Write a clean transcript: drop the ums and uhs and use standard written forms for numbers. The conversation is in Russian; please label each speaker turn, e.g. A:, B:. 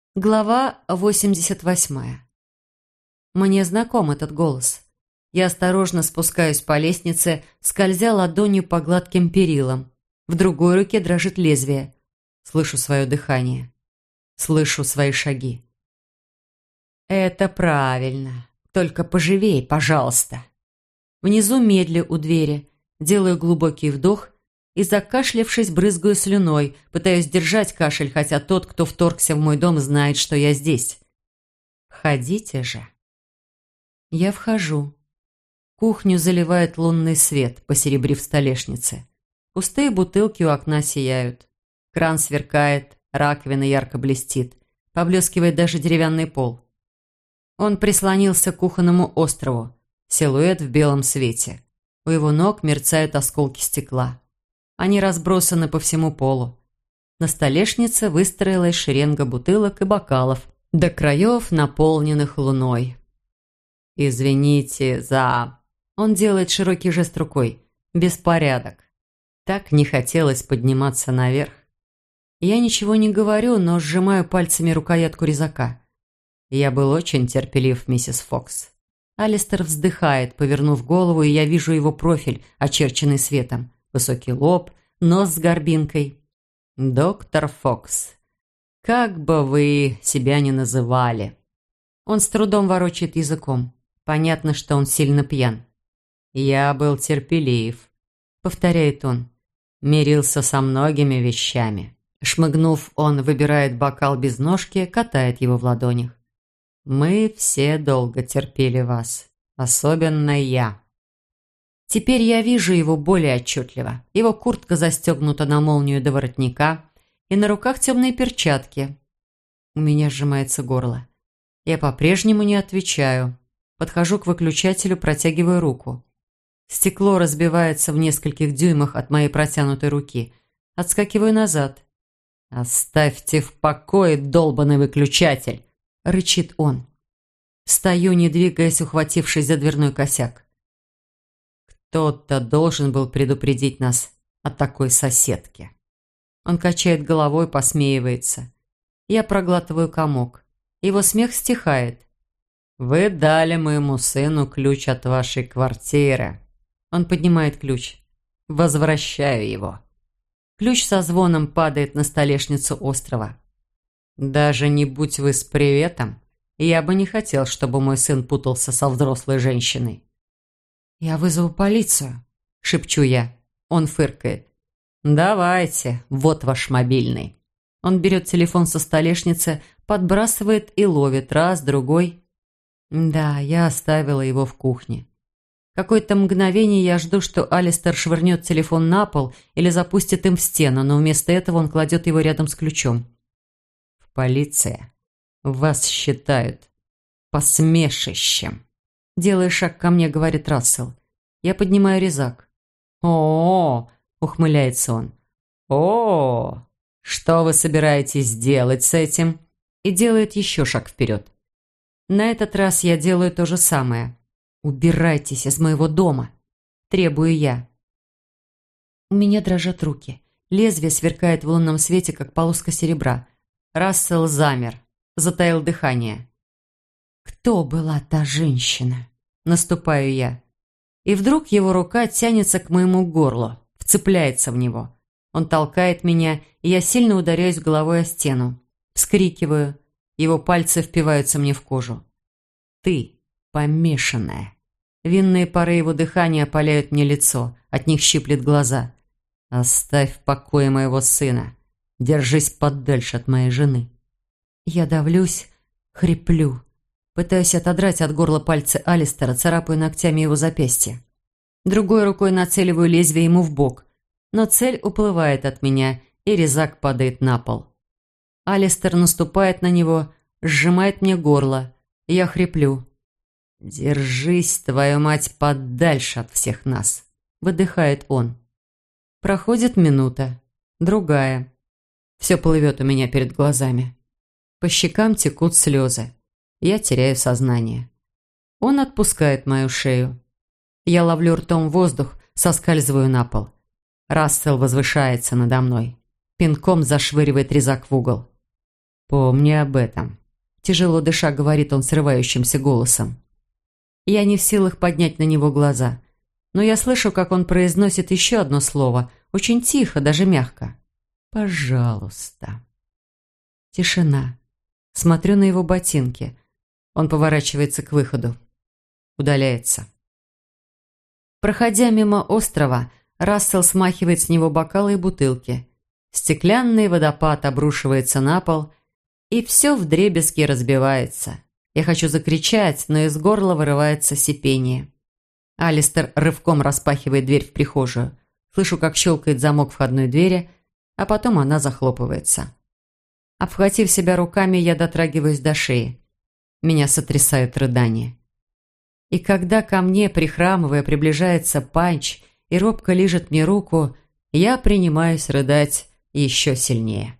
A: Глава 88. Мне знаком этот голос. Я осторожно спускаюсь по лестнице, скользя ладонью по гладким перилам. В другой руке дрожит лезвие. Слышу свое дыхание. Слышу свои шаги. Это правильно. Только поживей, пожалуйста. Внизу медлю у двери, делаю глубокий вдох и, закашлявшись, брызгаю слюной, пытаюсь держать кашель, хотя тот, кто вторгся в мой дом, знает, что я здесь. Входите же. Я вхожу. Кухню заливает лунный свет, посеребрив столешницы. Пустые бутылки у окна сияют. Кран сверкает, раковина ярко блестит. Поблескивает даже деревянный пол. Он прислонился к кухонному острову. Силуэт в белом свете. У его ног мерцают осколки стекла. Они разбросаны по всему полу. На столешнице выстроилась шеренга бутылок и бокалов, до краев, наполненных луной. «Извините за...» Он делает широкий жест рукой. «Беспорядок. Так не хотелось подниматься наверх». Я ничего не говорю, но сжимаю пальцами рукоятку резака. Я был очень терпелив, миссис Фокс. Алистер вздыхает, повернув голову, и я вижу его профиль, очерченный светом. Высокий лоб, нос с горбинкой. «Доктор Фокс, как бы вы себя ни называли». Он с трудом ворочает языком. Понятно, что он сильно пьян. «Я был терпелив», — повторяет он. «Мирился со многими вещами». Шмыгнув, он выбирает бокал без ножки, катает его в ладонях. «Мы все долго терпели вас. Особенно я». Теперь я вижу его более отчетливо. Его куртка застегнута на молнию до воротника, и на руках темные перчатки. У меня сжимается горло. Я по-прежнему не отвечаю. Подхожу к выключателю, протягиваю руку. Стекло разбивается в нескольких дюймах от моей протянутой руки. Отскакиваю назад. «Оставьте в покое долбаный выключатель!» – рычит он. Стою, не двигаясь, ухватившись за дверной косяк. Кто-то должен был предупредить нас о такой соседке. Он качает головой, посмеивается. Я проглатываю комок. Его смех стихает. «Вы дали моему сыну ключ от вашей квартиры». Он поднимает ключ. «Возвращаю его». Ключ со звоном падает на столешницу острова. «Даже не будь вы с приветом, я бы не хотел, чтобы мой сын путался со взрослой женщиной». «Я вызову полицию», – шепчу я. Он фыркает. «Давайте, вот ваш мобильный». Он берет телефон со столешницы, подбрасывает и ловит раз, другой. Да, я оставила его в кухне. Какое-то мгновение я жду, что Алистер швырнет телефон на пол или запустит им в стену, но вместо этого он кладет его рядом с ключом. «В полиции вас считают посмешищем». Делая шаг ко мне, говорит Рассел. Я поднимаю резак. «О-о-о!» – ухмыляется он. «О-о-о! Что вы собираетесь делать с этим?» И делает еще шаг вперед. На этот раз я делаю то же самое. «Убирайтесь из моего дома!» – требую я. У меня дрожат руки. Лезвие сверкает в лунном свете, как полоска серебра. Рассел замер, затаил дыхание. «Кто была та женщина?» – наступаю я. И вдруг его рука тянется к моему горлу, вцепляется в него. Он толкает меня, и я сильно ударяюсь головой о стену. Вскрикиваю. Его пальцы впиваются мне в кожу. «Ты помешанная». Винные пары его дыхания опаляют мне лицо, от них щиплет глаза. «Оставь в покое моего сына. Держись подальше от моей жены». Я давлюсь, хриплю. Пытаюсь отодрать от горла пальцы Алистера, царапаю ногтями его запястья. Другой рукой нацеливаю лезвие ему в бок, но цель уплывает от меня, и резак падает на пол. Алистер наступает на него, сжимает мне горло. Я хриплю. «Держись, твою мать, подальше от всех нас», – выдыхает он. Проходит минута, другая. Все плывет у меня перед глазами. По щекам текут слезы. Я теряю сознание. Он отпускает мою шею. Я ловлю ртом воздух, соскальзываю на пол. Рассел возвышается надо мной. Пинком зашвыривает резак в угол. «Помни об этом», – тяжело дыша говорит он срывающимся голосом. Я не в силах поднять на него глаза, но я слышу, как он произносит еще одно слово, очень тихо, даже мягко. «Пожалуйста». Тишина. Смотрю на его ботинки. Он поворачивается к выходу. Удаляется. Проходя мимо острова, Рассел смахивает с него бокалы и бутылки. Стеклянный водопад обрушивается на пол, и все вдребезги разбивается. Я хочу закричать, но из горла вырывается сипение. Алистер рывком распахивает дверь в прихожую. Слышу, как щелкает замок входной двери, а потом она захлопывается. Обхватив себя руками, я дотрагиваюсь до шеи. Меня сотрясают рыдания. И когда ко мне, прихрамывая, приближается Панч и робко лижет мне руку, я принимаюсь рыдать еще сильнее.